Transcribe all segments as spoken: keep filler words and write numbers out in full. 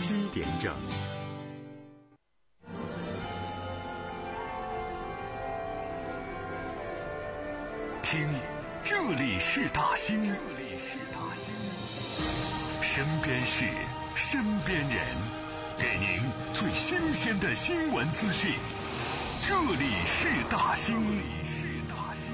七点整。听，这里是大兴，这里是大兴，身边事，身边人，给您最新鲜的新闻资讯。这里是大兴，这里是大兴。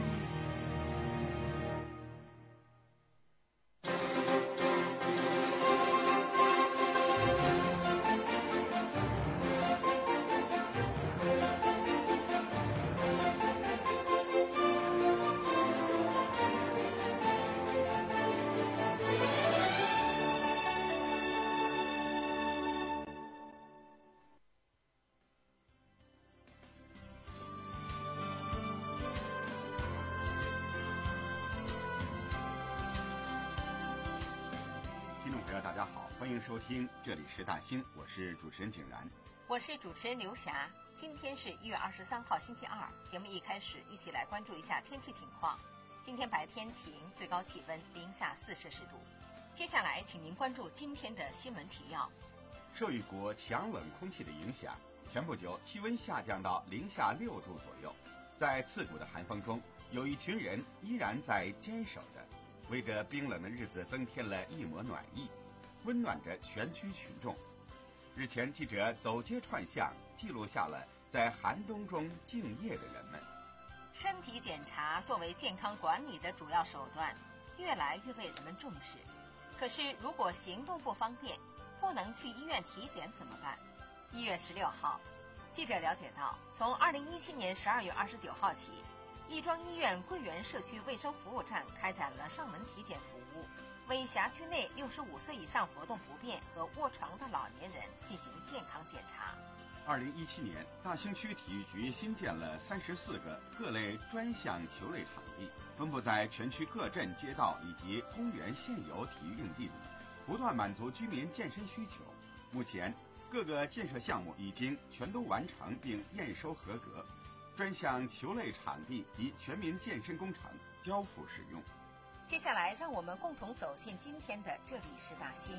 大家好，欢迎收听，这里是大兴，我是主持人景然， 我是主持人刘霞。今天是一月二十三号星期二，节目一开始一起来关注一下天气情况。今天白天晴，最高气温零下四摄氏度。接下来请您关注今天的新闻提要。 受一股强冷空气的影响，前不久气温下降到零下六度左右，在刺骨的寒风中，有一群人依然在坚守着，为这冰冷的日子增添了一抹暖意，温暖着全区群众。日前，记者走街串巷，记录下了在寒冬中敬业的人们。 身体检查作为健康管理的主要手段，越来越被人们重视。可是，如果行动不方便，不能去医院体检怎么办？一月十六号，记者了解到，从二零一七年十二月二十九号起，亦庄医院桂园社区卫生服务站开展了上门体检服务，为辖区内六十五岁以上活动不便和卧床的老年人进行健康检查。 二零一七年，大兴区体育局新建了三十四个各类专项球类场地，分布在全区各镇街道以及公园现有体育用地里，不断满足居民健身需求。目前，各个建设项目已经全都完成并验收合格，专项球类场地及全民健身工程交付使用。 接下来，让我们共同走进今天的这里是大兴。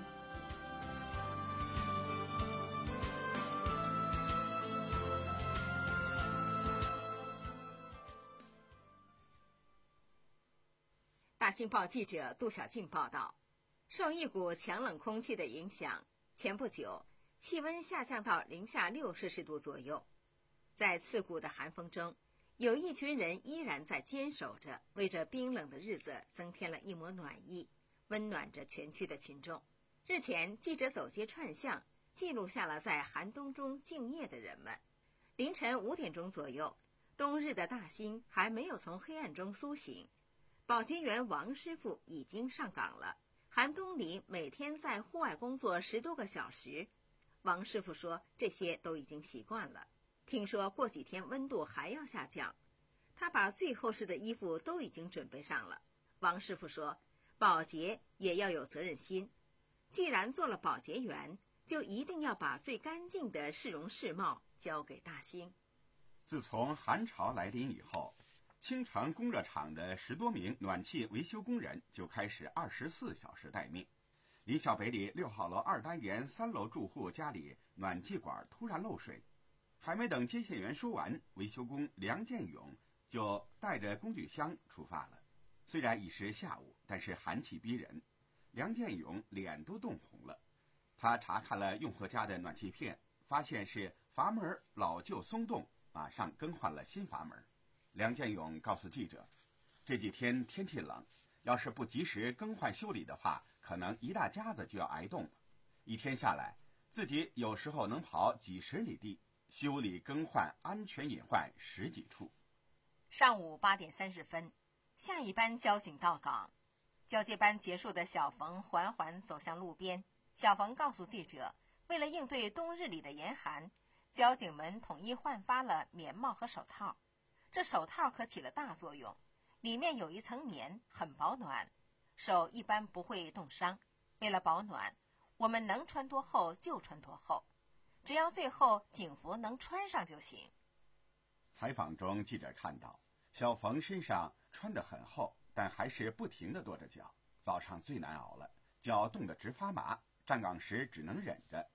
大兴报记者杜小静报道，受一股强冷空气的影响，前不久气温下降到零下六摄氏度左右，在刺骨的寒风中，有一群人依然在坚守着，为这冰冷的日子增添了一抹暖意，温暖着全区的群众。日前，记者走街串巷，记录下了在寒冬中敬业的人们。凌晨五点钟左右，冬日的大兴还没有从黑暗中苏醒，保洁员王师傅已经上岗了。寒冬里每天在户外工作十多个小时，王师傅说这些都已经习惯了。听说过几天温度还要下降，他把最厚实的衣服都已经准备上了。王师傅说，保洁也要有责任心，既然做了保洁员，就一定要把最干净的市容市貌交给大兴。 自从寒潮来临以后，青城供热厂的十多名暖气维修工人就开始二十四小时待命。离校北里六号楼二单元三楼住户家里暖气管突然漏水，还没等接线员说完，维修工梁建勇就带着工具箱出发了。虽然已是下午，但是寒气逼人，梁建勇脸都冻红了。他查看了用户家的暖气片，发现是阀门老旧松动，马上更换了新阀门。梁建勇告诉记者，这几天天气冷，要是不及时更换修理的话，可能一大家子就要挨冻了。一天下来，自己有时候能跑几十里地，修理更换安全隐患十几处。 上午八点三十分，下一班交警到岗，交接班结束的小冯缓缓走向路边。小冯告诉记者，为了应对冬日里的严寒，交警们统一换发了棉帽和手套。这手套可起了大作用，里面有一层棉，很保暖，手一般不会冻伤。为了保暖，我们能穿多厚就穿多厚，只要最后警服能穿上就行。 采访中，记者看到小冯身上穿得很厚，但还是不停地跺着脚。早上最难熬了，脚冻得直发麻，站岗时只能忍着。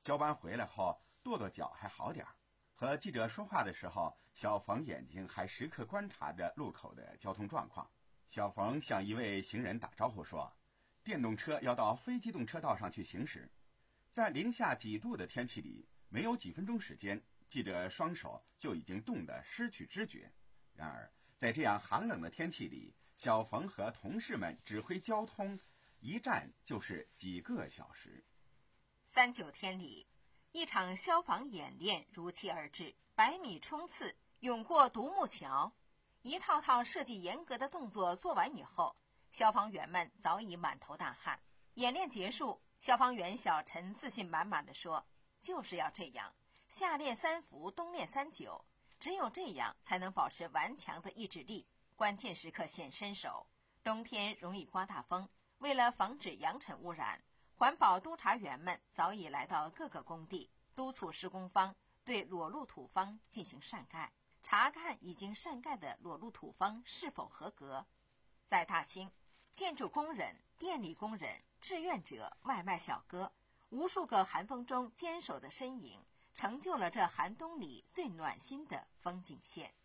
交班回来后跺跺脚还好点儿，和记者说话的时候，小冯眼睛还时刻观察着路口的交通状况。小冯向一位行人打招呼说，电动车要到非机动车道上去行驶。在零下几度的天气里，没有几分钟时间，记者双手就已经冻得失去知觉。然而在这样寒冷的天气里，小冯和同事们指挥交通，一站就是几个小时。 三九天里，一场消防演练如期而至，百米冲刺，涌过独木桥，一套套设计严格的动作做完以后，消防员们早已满头大汗。演练结束，消防员小陈自信满满地说，就是要这样，夏练三伏，冬练三九，只有这样才能保持顽强的意志力，关键时刻显身手。冬天容易刮大风，为了防止扬尘污染，环保督察员们早已来到各个工地，督促施工方对裸露土方进行晒盖，查看已经晒盖的裸露土方是否合格。在大兴，建筑工人、电力工人、志愿者、外卖小哥，无数个寒风中坚守的身影，成就了这寒冬里最暖心的风景线。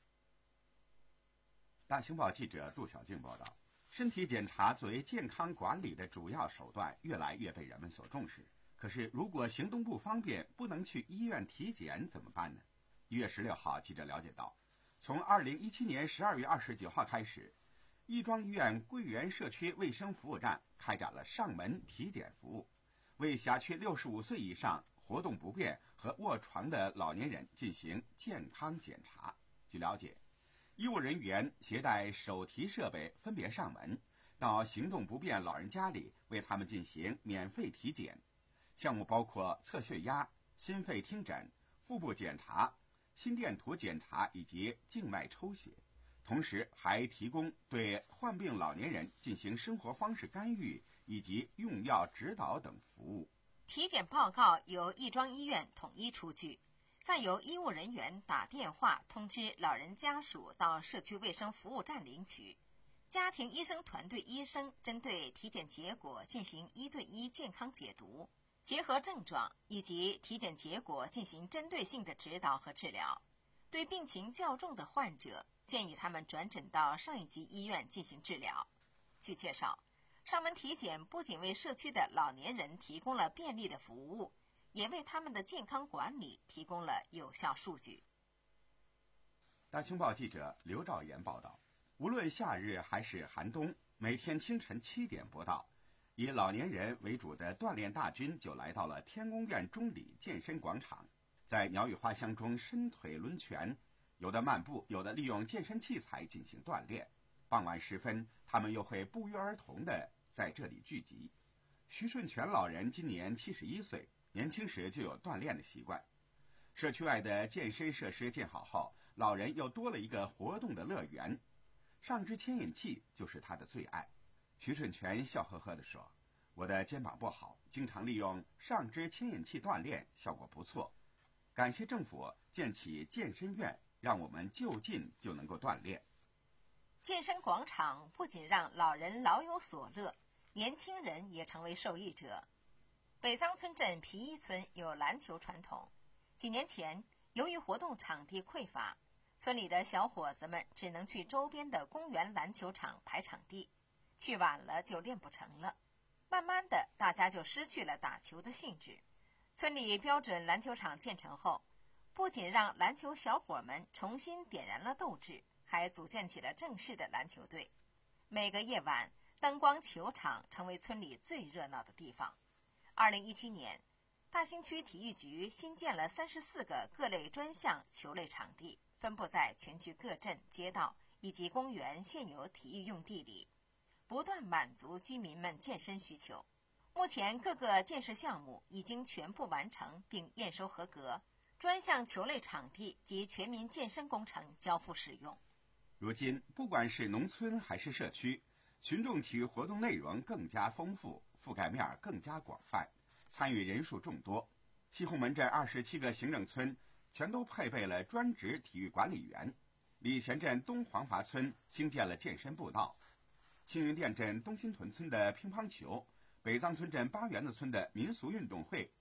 大兴报记者杜小静报道，身体检查作为健康管理的主要手段，越来越被人们所重视。可是，如果行动不方便，不能去医院体检怎么办呢？一月十六号，记者了解到，从二零一七年十二月二十九号开始，亦庄医院桂园社区卫生服务站开展了上门体检服务，为辖区六十五岁以上、活动不便和卧床的老年人进行健康检查。据了解，医务人员携带手提设备分别上门，到行动不便老人家里为他们进行免费体检。项目包括测血压、心肺听诊、腹部检查、心电图检查以及静脉抽血，同时还提供对患病老年人进行生活方式干预以及用药指导等服务。 体检报告由亦庄医院统一出具，再由医务人员打电话通知老人家属到社区卫生服务站领取。家庭医生团队医生针对体检结果进行一对一健康解读，结合症状以及体检结果进行针对性的指导和治疗。对病情较重的患者，建议他们转诊到上一级医院进行治疗。据介绍，上门体检不仅为社区的老年人提供了便利的服务，也为他们的健康管理提供了有效数据。 大兴报记者刘兆岩报道，无论夏日还是寒冬，每天清晨七点不到，以老年人为主的锻炼大军就来到了天宫院中里健身广场，在鸟语花香中伸腿抡拳，有的漫步，有的利用健身器材进行锻炼。傍晚时分，他们又会不约而同地在这里聚集。徐顺全老人今年七十一岁，年轻时就有锻炼的习惯。社区外的健身设施建好后，老人又多了一个活动的乐园，上肢牵引器就是他的最爱。徐顺全笑呵呵地说，我的肩膀不好，经常利用上肢牵引器锻炼，效果不错。感谢政府建起健身院，让我们就近就能够锻炼。 健身广场不仅让老人老有所乐，年轻人也成为受益者。北藏村镇皮一村有篮球传统，几年前由于活动场地匮乏，村里的小伙子们只能去周边的公园篮球场排场地，去晚了就练不成了。慢慢的，大家就失去了打球的兴致。村里标准篮球场建成后，不仅让篮球小伙们重新点燃了斗志，还组建起了正式的篮球队。每个夜晚，灯光球场成为村里最热闹的地方。二零一七年，大兴区体育局新建了三十四个各类专项球类场地，分布在全区各镇、街道以及公园现有体育用地里，不断满足居民们健身需求。目前各个建设项目已经全部完成并验收合格，专项球类场地及全民健身工程交付使用。 如今，不管是农村还是社区，群众体育活动内容更加丰富，覆盖面更加广泛，参与人数众多。西红门镇二十七个行政村全都配备了专职体育管理员。礼泉镇东黄华村兴建了健身步道，青云店镇东新屯村的乒乓球，北藏村镇八园子村的民俗运动会，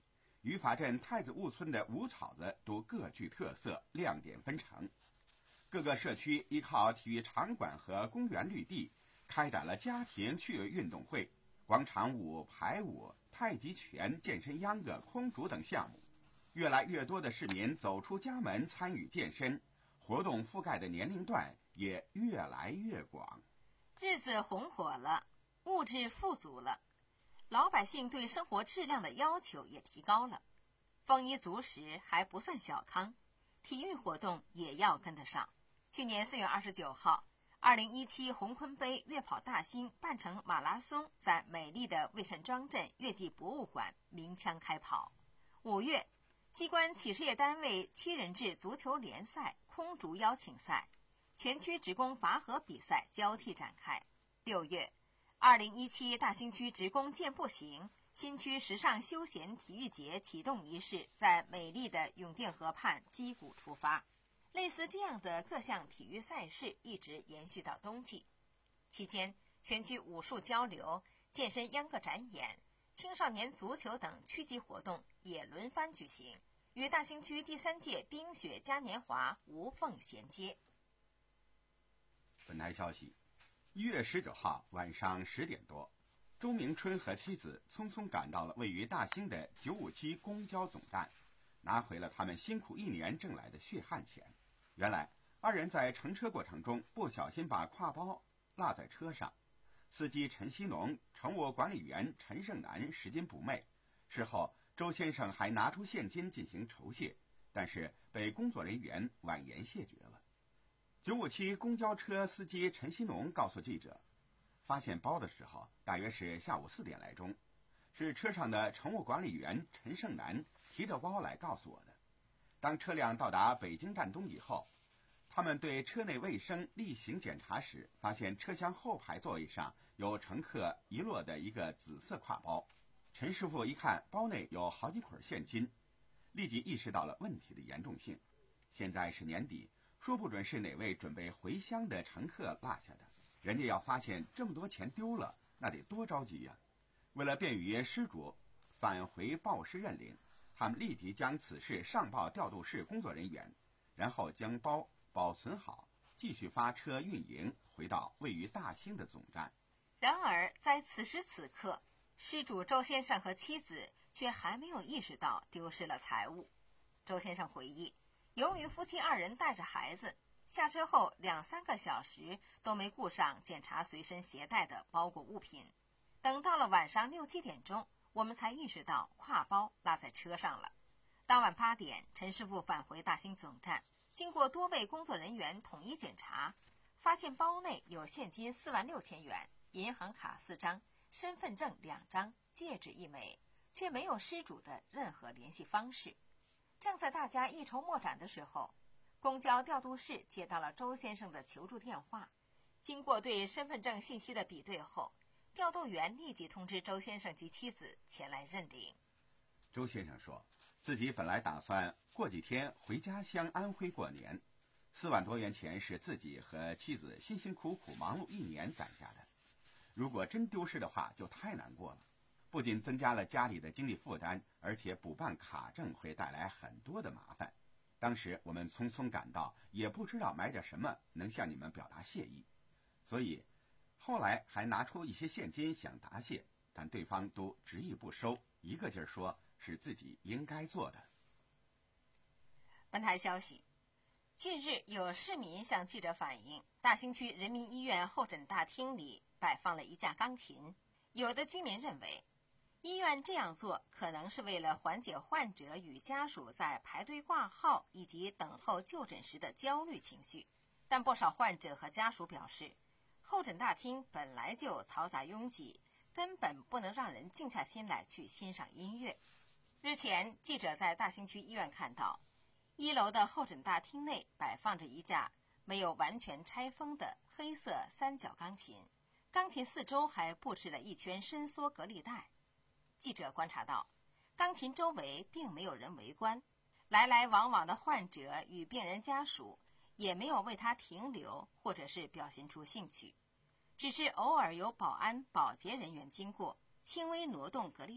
余法镇太子坞村的舞草子都各具特色，亮点纷呈。各个社区依靠体育场馆和公园绿地，开展了家庭趣味运动会、广场舞、排舞、太极拳、健身秧歌、空竹等项目。越来越多的市民走出家门参与健身，活动覆盖的年龄段也越来越广。 日子红火了，物质富足了，老百姓对生活质量的要求也提高了。丰衣足食还不算小康，体育活动也要跟得上。去年四月二十九号，二零一七红坤杯越跑大兴半程马拉松在美丽的魏善庄镇越剧博物馆鸣枪开跑。五月，机关企事业单位七人制足球联赛空竹邀请赛、全区职工拔河比赛交替展开。六月，二零一七大兴区职工健步行新区时尚休闲体育节启动仪式在美丽的永定河畔击鼓出发。类似这样的各项体育赛事一直延续到冬季。期间，全区武术交流、健身秧歌展演、青少年足球等区级活动也轮番举行，与大兴区第三届冰雪嘉年华无缝衔接。 本台消息，一月十九号晚上十点多，周明春和妻子匆匆赶到了位于大兴的九五七公交总站，拿回了他们辛苦一年挣来的血汗钱。原来，二人在乘车过程中不小心把挎包落在车上，司机陈锡农、乘务管理员陈胜男拾金不昧。事后，周先生还拿出现金进行酬谢，但是被工作人员婉言谢绝了。九五七公交车司机陈锡农告诉记者，发现包的时候大约是下午四点来钟，是车上的乘务管理员陈胜男提着包来告诉我的。当车辆到达北京站东以后，他们对车内卫生例行检查时，发现车厢后排座位上有乘客遗落的一个紫色挎包。陈师傅一看包内有好几捆现金，立即意识到了问题的严重性。现在是年底，说不准是哪位准备回乡的乘客落下的，人家要发现这么多钱丢了，那得多着急呀！为了便于失主返回报失认领，他们立即将此事上报调度室工作人员，然后将包保存好，继续发车运营回到位于大兴的总站。 然而，在此时此刻，失主周先生和妻子却还没有意识到丢失了财物。周先生回忆，由于夫妻二人带着孩子，下车后两三个小时都没顾上检查随身携带的包裹物品。等到了晚上六七点钟，我们才意识到挎包落在车上了。当晚八点，陈师傅返回大兴总站，经过多位工作人员统一检查，发现包内有现金四万六千元、银行卡四张、身份证两张、戒指一枚，却没有失主的任何联系方式。正在大家一筹莫展的时候，公交调度室接到了周先生的求助电话。经过对身份证信息的比对后，调度员立即通知周先生及妻子前来认领。 周先生说，自己本来打算过几天回家乡安徽过年，四万多元钱是自己和妻子辛辛苦苦忙碌一年攒下的，如果真丢失的话就太难过了，不仅增加了家里的精力负担，而且补办卡证会带来很多的麻烦。当时我们匆匆赶到，也不知道买点什么能向你们表达谢意，所以后来还拿出一些现金想答谢，但对方都执意不收，一个劲儿说是自己应该做的。 本台消息，近日有市民向记者反映，大兴区人民医院候诊大厅里摆放了一架钢琴。有的居民认为，医院这样做可能是为了缓解患者与家属在排队挂号以及等候就诊时的焦虑情绪，但不少患者和家属表示，候诊大厅本来就嘈杂拥挤，根本不能让人静下心来去欣赏音乐。日前，记者在大兴区医院看到，一楼的候诊大厅内摆放着一架没有完全拆封的黑色三角钢琴，钢琴四周还布置了一圈伸缩隔离带。记者观察到，钢琴周围并没有人围观，来来往往的患者与病人家属也没有为他停留或者是表现出兴趣，只是偶尔有保安保洁人员经过，轻微挪动隔离带，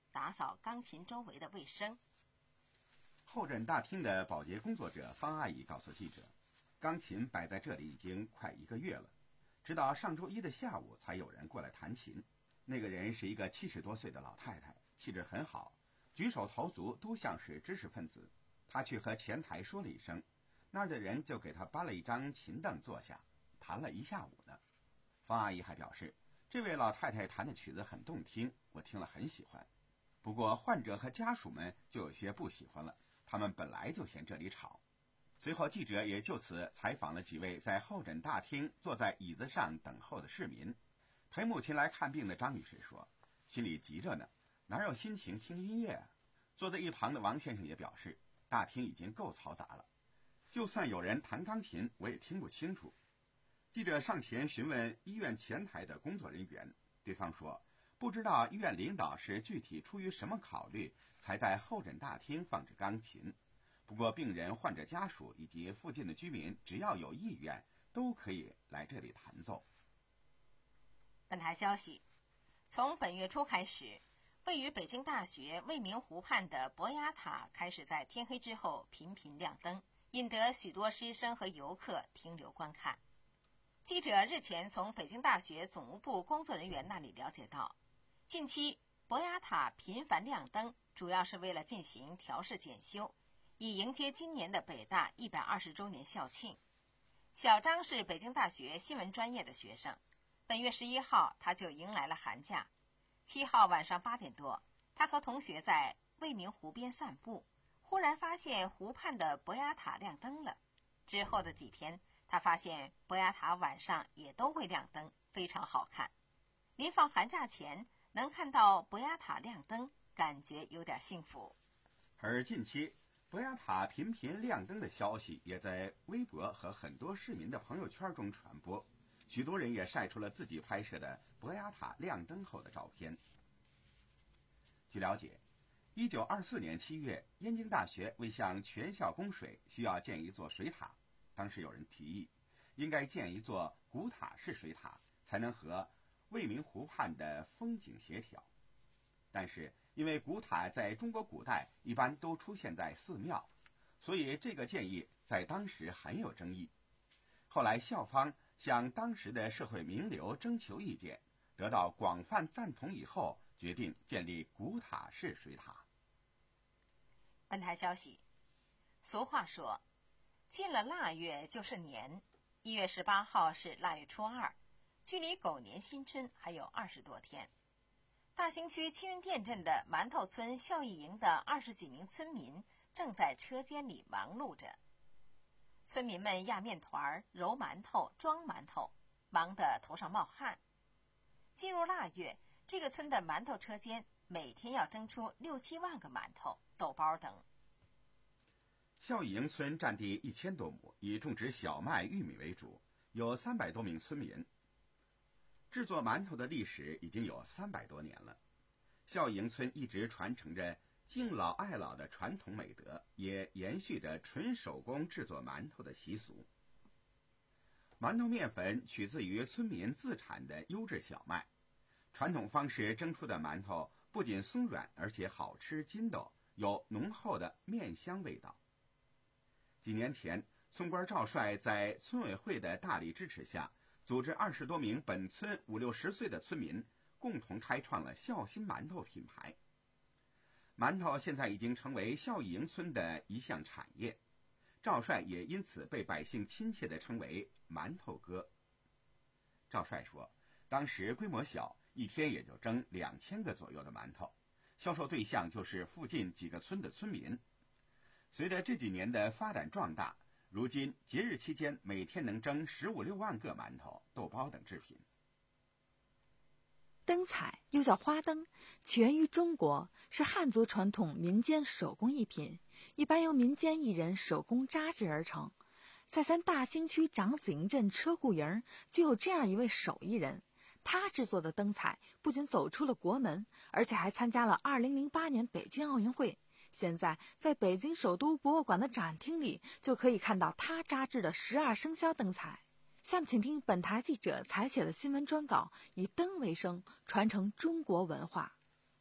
打扫钢琴周围的卫生。 候诊大厅的保洁工作者方阿姨告诉记者，钢琴摆在这里已经快一个月了，直到上周一的下午才有人过来弹琴。那个人是一个七十多岁的老太太，气质很好，举手投足都像是知识分子。她去和前台说了一声，那儿的人就给她搬了一张琴凳坐下，弹了一下午呢。方阿姨还表示，这位老太太弹的曲子很动听，我听了很喜欢。不过患者和家属们就有些不喜欢了，他们本来就嫌这里吵。随后记者也就此采访了几位在候诊大厅坐在椅子上等候的市民。陪母亲来看病的张女士说，心里急着呢，哪有心情听音乐啊？坐在一旁的王先生也表示，大厅已经够嘈杂了，就算有人弹钢琴我也听不清楚。记者上前询问医院前台的工作人员，对方说不知道医院领导是具体出于什么考虑才在候诊大厅放置钢琴，不过病人、患者家属以及附近的居民只要有意愿都可以来这里弹奏。 本台消息，从本月初开始，位于北京大学未名湖畔的博雅塔开始在天黑之后频频亮灯，引得许多师生和游客停留观看。记者日前从北京大学总务部工作人员那里了解到，近期博雅塔频繁亮灯，主要是为了进行调试检修，以迎接今年的北大一百二十周年校庆。小张是北京大学新闻专业的学生，本月十一号他就迎来了寒假。七号晚上八点多，他和同学在未名湖边散步，忽然发现湖畔的博雅塔亮灯了。之后的几天，他发现博雅塔晚上也都会亮灯，非常好看。临放寒假前能看到博雅塔亮灯，感觉有点幸福。 而近期博雅塔频频亮灯的消息也在微博和很多市民的朋友圈中传播，许多人也晒出了自己拍摄的博雅塔亮灯后的照片。据了解，一九二四年七月，燕京大学为向全校供水，需要建一座水塔。当时有人提议，应该建一座古塔式水塔，才能和未名湖畔的风景协调。但是因为古塔在中国古代一般都出现在寺庙，所以这个建议在当时很有争议。后来校方向当时的社会名流征求意见，得到广泛赞同以后，决定建立古塔式水塔。 本台消息，俗话说，进了腊月就是年，一月十八号是腊月初二，距离狗年新春还有二十多天。大兴区七云店镇的馒头村孝义营的二十几名村民正在车间里忙碌着。村民们压面团、揉馒头、装馒头，忙得头上冒汗。进入腊月，这个村的馒头车间每天要蒸出六七万个馒头、豆包等。 孝义营村占地一千多亩，以种植小麦、玉米为主，有三百多名村民。制作馒头的历史已经有三百多年了。孝义营村一直传承着敬老爱老的传统美德，也延续着纯手工制作馒头的习俗。馒头面粉取自于村民自产的优质小麦，传统方式蒸出的馒头不仅松软，而且好吃筋道，有浓厚的面香味道。几年前，村官赵帅在村委会的大力支持下，组织二十多名本村五六十岁的村民共同开创了孝心馒头品牌。馒头现在已经成为孝义营村的一项产业，赵帅也因此被百姓亲切地称为馒头哥。赵帅说，当时规模小，一天也就蒸两千个左右的馒头，销售对象就是附近几个村的村民。随着这几年的发展壮大，如今节日期间每天能蒸十五六万个馒头、豆包等制品。 灯彩又叫花灯，起源于中国，是汉族传统民间手工艺品，一般由民间艺人手工扎制而成。在咱大兴区长子营镇车库营就有这样一位手艺人，他制作的灯彩不仅走出了国门，而且还参加了二零零八年北京奥运会。现在在北京首都博物馆的展厅里，就可以看到他扎制的十二生肖灯彩。下面请听本台记者采写的新闻专稿，以灯为声，传承中国文化。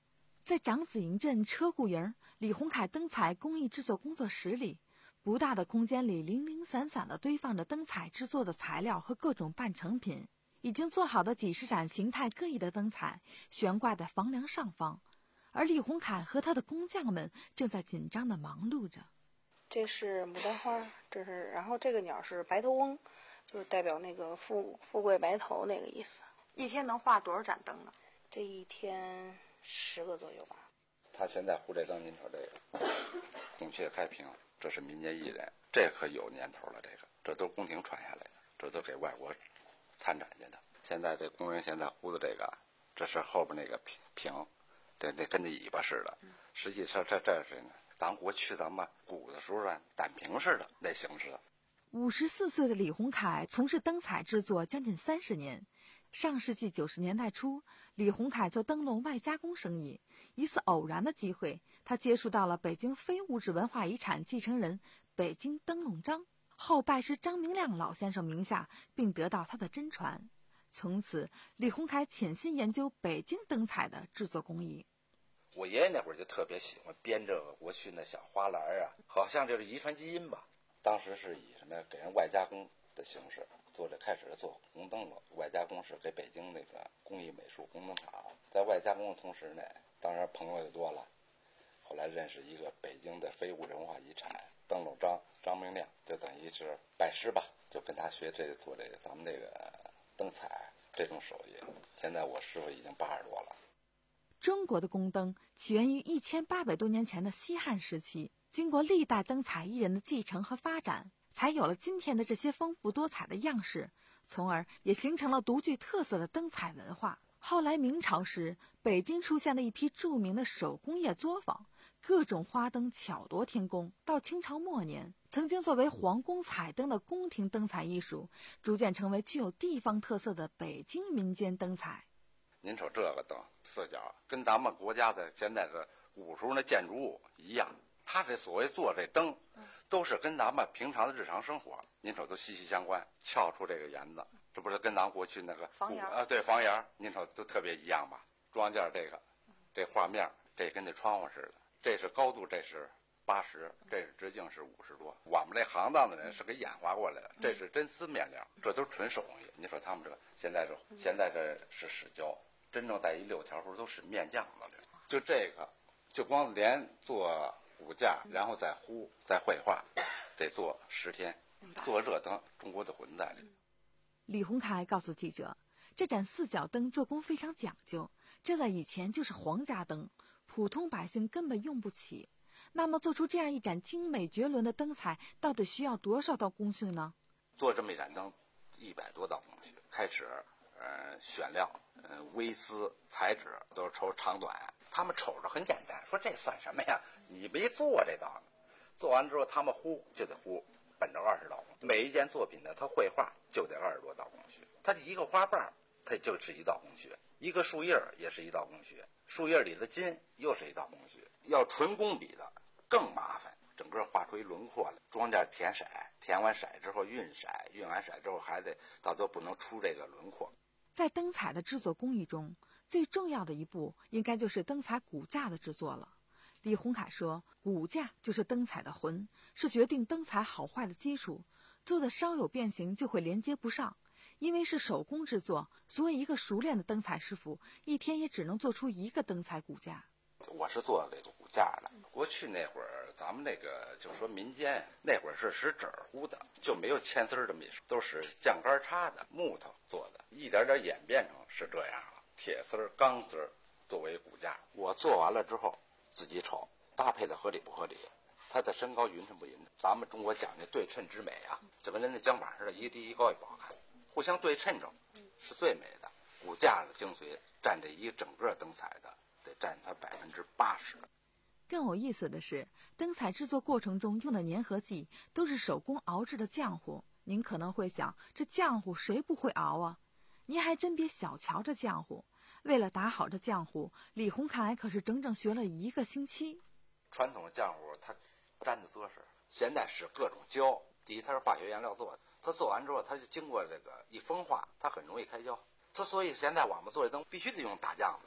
在长子营镇车库营李洪凯灯彩工艺制作工作室里，不大的空间里零零散散地堆放着灯彩制作的材料和各种半成品。已经做好的几十盏形态各异的灯彩悬挂在房梁上方，而李洪凯和他的工匠们正在紧张地忙碌着。 这是牡丹花，这是，然后这个鸟是白头翁，就是代表那个富富贵白头那个意思。 一天能画多少盏灯呢？ 这一天十个左右吧。 他现在胡这灯，您瞅这个孔雀开屏，这是民间艺人，这可有年头了，这个这都是宫廷传下来的，这都给外国参展去的。现在这工人现在胡的这个，这是后边那个屏屏，这那跟那尾巴似的，实际上这这是呢，咱过去咱们古的时候啊，胆屏似的那形式。 五十四岁的李洪凯从事灯彩制作将近三十年。上世纪九十年代初，李洪凯做灯笼外加工生意，一次偶然的机会，他接触到了北京非物质文化遗产继承人北京灯笼张，后拜师张明亮老先生名下，并得到他的真传。从此，李洪凯潜心研究北京灯彩的制作工艺。 我爷爷那会儿就特别喜欢编这个过去那小花篮啊，好像就是遗传基因吧。当时是以什么给人外加工的形式做，这开始做红灯笼，外加工是给北京那个工艺美术工灯厂，在外加工的同时呢，当然朋友就多了。后来认识一个北京的非物质文化遗产灯笼张张明亮，就等于是拜师吧，就跟他学这个做这个咱们这个灯彩这种手艺。现在我师傅已经八十多了。 中国的宫灯起源于一千八百多年前的西汉时期，经过历代灯彩艺人的继承和发展，才有了今天的这些丰富多彩的样式，从而也形成了独具特色的灯彩文化。后来明朝时，北京出现了一批著名的手工业作坊，各种花灯巧夺天工。到清朝末年，曾经作为皇宫彩灯的宫廷灯彩艺术，逐渐成为具有地方特色的北京民间灯彩。 您瞅这个灯四角，跟咱们国家的现在的古时候那建筑物一样。他这所谓做这灯，都是跟咱们平常的日常生活，您瞅都息息相关。撬出这个檐子，这不是跟咱们过去那个房檐啊？对，房檐，您瞅都特别一样吧？装件这个，这画面，这跟那窗户似的。这是高度，这是八十，这是直径是五十多。我们这行当的人是给演化过来的，这是真丝面料，这都是纯手工艺。你说他们这个现在是现在这是使胶，真正在一六条时候都是面酱的。就这个，就光连做骨架，然后再糊，再绘画，得做十天。做热灯，中国的魂在里。 李洪凯告诉记者，这盏四角灯做工非常讲究，这在以前就是皇家灯，普通百姓根本用不起。那么做出这样一盏精美绝伦的灯彩，到底需要多少道工序呢？ 做这么一盏灯，一百多道工序。开始，呃，选料，呃，微丝、裁纸都是瞅长短。他们瞅着很简单，说这算什么呀？你没做这道呢。做完之后，他们呼就得呼，本着二十道工序。每一件作品呢，他绘画就得二十多道工序。他一个花瓣，它就是一道工序；一个树叶也是一道工序；树叶里的筋又是一道工序。要纯工笔的更麻烦，整个画出一轮廓来，装件填色，填完色之后晕色，晕完色之后还得到最后不能出这个轮廓。 在灯彩的制作工艺中，最重要的一步应该就是灯彩骨架的制作了。李洪凯说，骨架就是灯彩的魂，是决定灯彩好坏的基础，做的稍有变形就会连接不上。因为是手工制作，所以一个熟练的灯彩师傅一天也只能做出一个灯彩骨架。 我是做这个骨架的。过去那会儿，咱们那个就说民间那会儿是使纸糊的，就没有铅丝的秘术，都是酱杆插的木头做的，一点点演变成是这样了。铁丝、钢丝作为骨架，我做完了之后自己瞅搭配的合理不合理，它的身高匀称不匀称。咱们中国讲究对称之美啊，就跟人家肩膀似的，一低一高也不好看，互相对称着是最美的。骨架的精髓占这一整个灯彩的得占它百分之八十。 更有意思的是，灯彩制作过程中用的粘合剂都是手工熬制的浆糊。您可能会想，这浆糊谁不会熬啊？您还真别小瞧这浆糊。为了打好这浆糊，李洪凯可是整整学了一个星期。 传统的浆糊它粘的姿势，现在使各种胶，第一它是化学原料做的，它做完之后它就经过这个一风化，它很容易开胶。它所以现在我们做这灯必须得用打浆子的。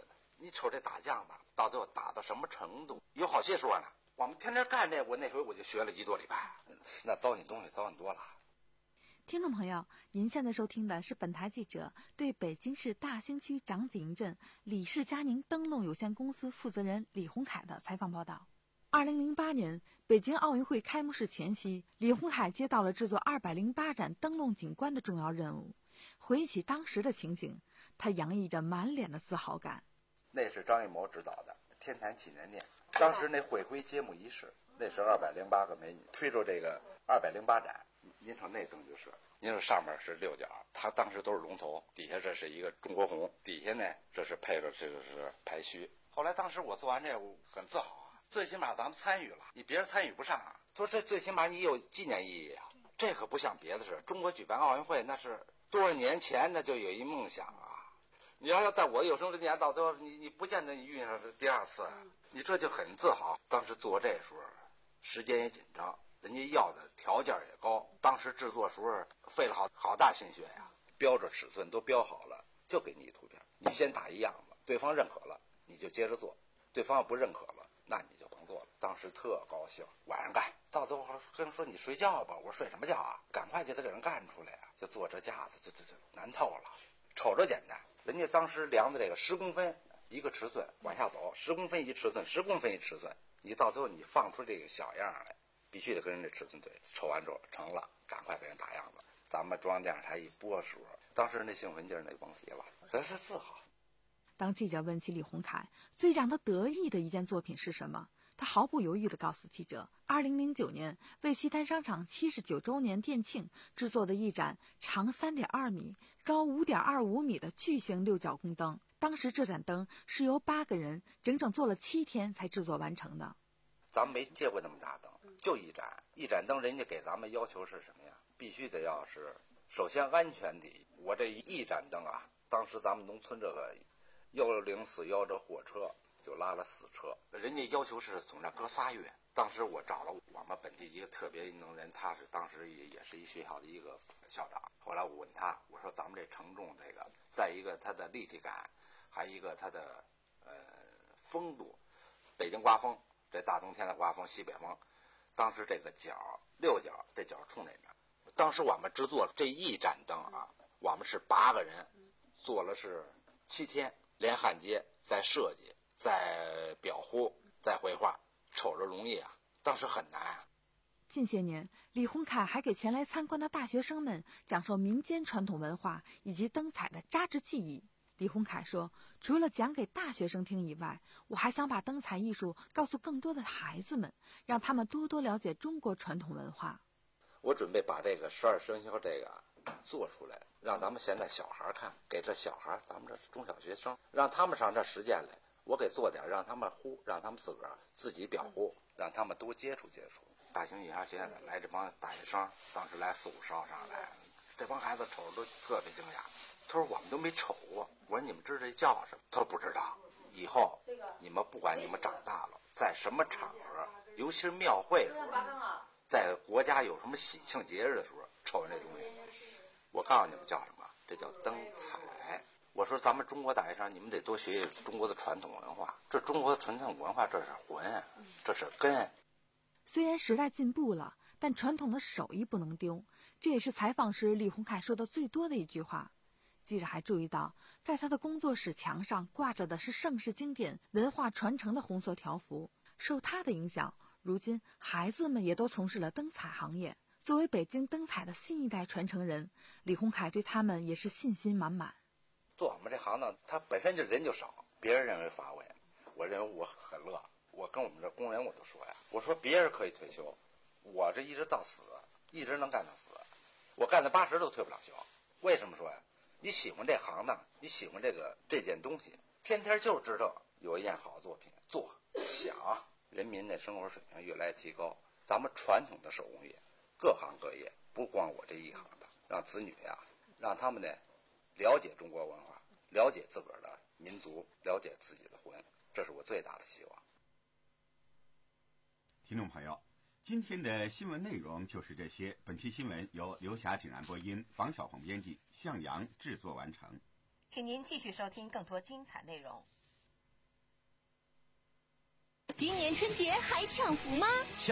你瞅这打酱的，到最后打到什么程度？有好些说呢，我们天天干这，我那回我就学了一多礼拜，那糟践东西糟践多了。 听众朋友，您现在收听的是本台记者对北京市大兴区长子营镇李氏佳宁灯笼有限公司负责人李洪凯的采访报道。二零零八年北京奥运会开幕式前夕，李洪凯接到了制作二百零八盏灯笼景观的重要任务。回忆起当时的情景，他洋溢着满脸的自豪感。 那是张艺谋指导的天坛祈年殿，当时那会徽揭幕仪式，那是二百零八个美女推着这个二百零八盏。您瞅那灯就是，您说上面是六角，它当时都是龙头，底下这是一个中国红，底下呢这是配着这个是排须。后来当时我做完这我很自豪啊，最起码咱们参与了，你别人参与不上啊。说这最起码你有纪念意义啊，这可不像别的事。中国举办奥运会那是多少年前那就有一梦想啊。你要要在我有生之年到最后，你你不见得你遇上是第二次，你这就很自豪。当时做这时候，时间也紧张。人家要的条件也高，当时制作时候费了好好大心血呀，标着尺寸都标好了，就给你一图片，你先打一样子，对方认可了你就接着做，对方要不认可了，那你就甭做了。当时特高兴，晚上干，到最后跟人说你睡觉吧，我说睡什么觉啊？赶快给他给人干出来呀、啊！就做这架子，这这这难凑了，瞅着简单，人家当时量的这个十公分一个尺寸往下走，十公分一尺寸，十公分一尺寸，你到最后你放出这个小样来。必须得跟人这尺寸对，瞅完之后成了，赶快给人打样子。咱们中央电视台一播时候，当时那兴奋劲儿那甭提了，这是自豪。 当记者问起李洪凯最让他得意的一件作品是什么，他毫不犹豫地告诉记者，二零零九年为西单商场七十九周年店庆制作的一盏长三点二米、高五点二五米的巨型六角宫灯。当时这盏灯是由八个人整整做了七天才制作完成的。 咱们没见过那么大灯。就一盏一盏灯，人家给咱们要求是什么呀？必须得要是首先安全第一。我这一盏灯啊，当时咱们农村这个幺零四幺这货车就拉了四车，人家要求是总那搁仨月。当时我找了我们本地一个特别能人，他是当时也也是一学校的一个校长。后来我问他，我说咱们这承重这个，再一个它的立体感，还一个它的呃风度。北京刮风，这大冬天的刮风，西北风。当时这个角六角，这角冲哪边？当时我们制作这一盏灯啊，我们是八个人，做了是七天，连焊接、再设计、再裱糊、再绘画，瞅着容易啊，当时很难啊。 近些年，李洪凯还给前来参观的大学生们讲授民间传统文化以及灯彩的扎实技艺。李洪凯说，除了讲给大学生听以外，我还想把灯彩艺术告诉更多的孩子们，让他们多多了解中国传统文化。 我准备把这个十二生肖这个做出来，让咱们现在小孩看，给这小孩，咱们这中小学生，让他们上这实践来。我给做点，让他们呼，让他们自个儿自己裱糊，让他们多接触接触。大兴艺术学院的来这帮大学生，当时来四五十号上来，这帮孩子瞅着都特别惊讶。他说我们都没瞅过，我说你们知道这叫什么？他说不知道。以后你们不管你们长大了，在什么场合，尤其是庙会的时候，在国家有什么喜庆节日的时候，瞅这东西，我告诉你们叫什么？这叫灯彩。我说咱们中国大学生，你们得多学习中国的传统文化。这中国的传统文化，这是魂，这是根。 虽然时代进步了，但传统的手艺不能丢，这也是采访时李洪凯说的最多的一句话。记者还注意到，在他的工作室墙上挂着的是盛世经典文化传承的红色条幅。受他的影响，如今孩子们也都从事了灯彩行业。作为北京灯彩的新一代传承人，李洪凯对他们也是信心满满。 做我们这行当，他本身就人就少，别人认为乏味，我认为我很乐。我跟我们这工人我都说呀，我说别人可以退休，我这一直到死，一直能干到死，我干到八十都退不了休。为什么说呀？你喜欢这行当，你喜欢这个这件东西，天天就知道有一件好作品做，想人民的生活水平越来越提高。咱们传统的手工业，各行各业，不光我这一行的，让子女呀，让他们呢了解中国文化，了解自个儿的民族，了解自己的魂，这是我最大的希望。 听众朋友，今天的新闻内容就是这些。本期新闻由刘霞井然播音，房小红编辑，向阳制作完成。 请您继续收听更多精彩内容。 今年春节还抢福吗？